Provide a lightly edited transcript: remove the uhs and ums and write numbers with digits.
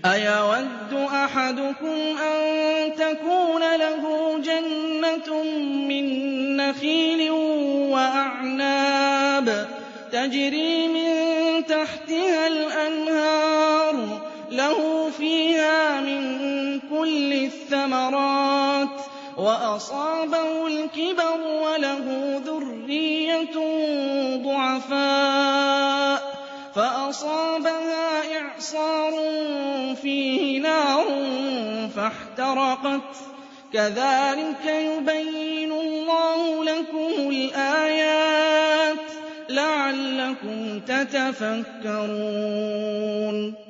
أَيَوَدُّ أَحَدُكُمْ أَن تَكُونَ لَهُ جَنَّةٌ مِّن نَّخِيلٍ وَأَعْنَابٍ تَجْرِي مِن تَحْتِهَا الْأَنْهَارُ لَهُ فِيهَا مِن كُلِّ الثَّمَرَاتِ وَأَصَابَهُ الْكِبَرُ وَلَهُ ذُرِّيَّةٌ ضُعَفَاءُ فَأَصَابَهَا إِعْصَارٌ فِيهِ نَارٌ فَاحْتَرَقَتْ ۗ كَذَٰلِكَ يُبَيِّنُ اللَّهُ لَكُمُ الْآيَاتِ لَعَلَّكُمْ تَتَفَكَّرُونَ